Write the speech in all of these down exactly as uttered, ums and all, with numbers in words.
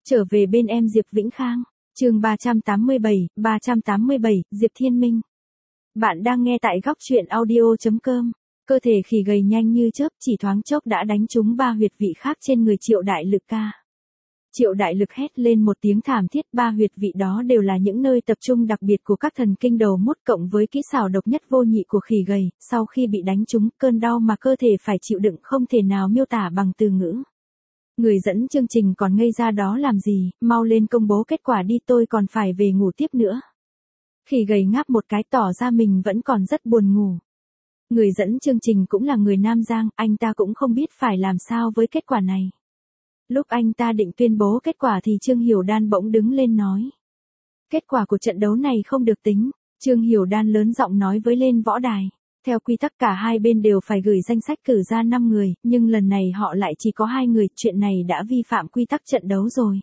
Trở về bên em Diệp Vĩnh Khang, chương ba trăm tám mươi bảy, ba trăm tám mươi bảy, Diệp Thiên Minh. Bạn đang nghe tại góc truyện audio chấm com. Cơ thể khỉ gầy nhanh như chớp, chỉ thoáng chốc đã đánh trúng ba huyệt vị khác trên người Triệu Đại Lực ca. Triệu Đại Lực hét lên một tiếng thảm thiết, ba huyệt vị đó đều là những nơi tập trung đặc biệt của các thần kinh đầu mốt cộng với kỹ xảo độc nhất vô nhị của khỉ gầy, sau khi bị đánh trúng, cơn đau mà cơ thể phải chịu đựng không thể nào miêu tả bằng từ ngữ. Người dẫn chương trình còn ngây ra đó làm gì, mau lên công bố kết quả đi, tôi còn phải về ngủ tiếp nữa. Khỉ gầy ngáp một cái tỏ ra mình vẫn còn rất buồn ngủ. Người dẫn chương trình cũng là người Nam Giang, anh ta cũng không biết phải làm sao với kết quả này. Lúc anh ta định tuyên bố kết quả thì Trương Hiểu Đan bỗng đứng lên nói. Kết quả của trận đấu này không được tính, Trương Hiểu Đan lớn giọng nói với lên võ đài. Theo quy tắc cả hai bên đều phải gửi danh sách cử ra năm người, nhưng lần này họ lại chỉ có hai người, chuyện này đã vi phạm quy tắc trận đấu rồi.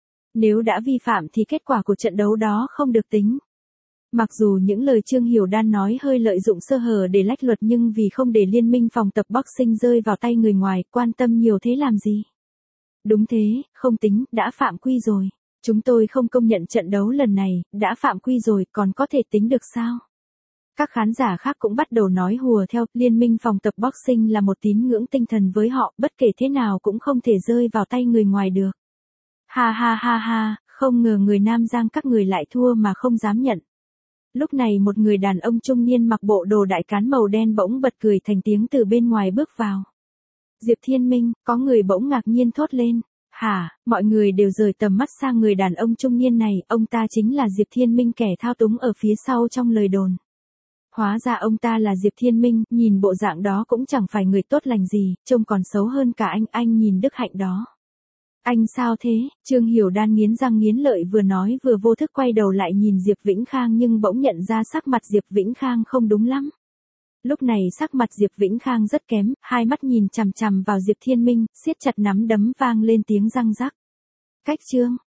Nếu đã vi phạm thì kết quả của trận đấu đó không được tính. Mặc dù những lời Trương Hiểu Đan nói hơi lợi dụng sơ hở để lách luật, nhưng vì không để liên minh phòng tập boxing rơi vào tay người ngoài, quan tâm nhiều thế làm gì? Đúng thế, không tính, đã phạm quy rồi. Chúng tôi không công nhận trận đấu lần này, đã phạm quy rồi, còn có thể tính được sao? Các khán giả khác cũng bắt đầu nói hùa theo, liên minh phòng tập boxing là một tín ngưỡng tinh thần với họ, bất kể thế nào cũng không thể rơi vào tay người ngoài được. Ha ha ha ha, không ngờ người Nam Giang các người lại thua mà không dám nhận. Lúc này một người đàn ông trung niên mặc bộ đồ đại cán màu đen bỗng bật cười thành tiếng từ bên ngoài bước vào. Diệp Thiên Minh, có người bỗng ngạc nhiên thốt lên. Hả, mọi người đều rời tầm mắt sang người đàn ông trung niên này, ông ta chính là Diệp Thiên Minh, kẻ thao túng ở phía sau trong lời đồn. Hóa ra ông ta là Diệp Thiên Minh, nhìn bộ dạng đó cũng chẳng phải người tốt lành gì, trông còn xấu hơn cả anh, anh nhìn đức hạnh đó. Anh sao thế? Trương Hiểu Đan nghiến răng nghiến lợi vừa nói vừa vô thức quay đầu lại nhìn Diệp Vĩnh Khang, nhưng bỗng nhận ra sắc mặt Diệp Vĩnh Khang không đúng lắm. Lúc này sắc mặt Diệp Vĩnh Khang rất kém, hai mắt nhìn chằm chằm vào Diệp Thiên Minh, siết chặt nắm đấm, vang lên tiếng răng rắc. Cách chương,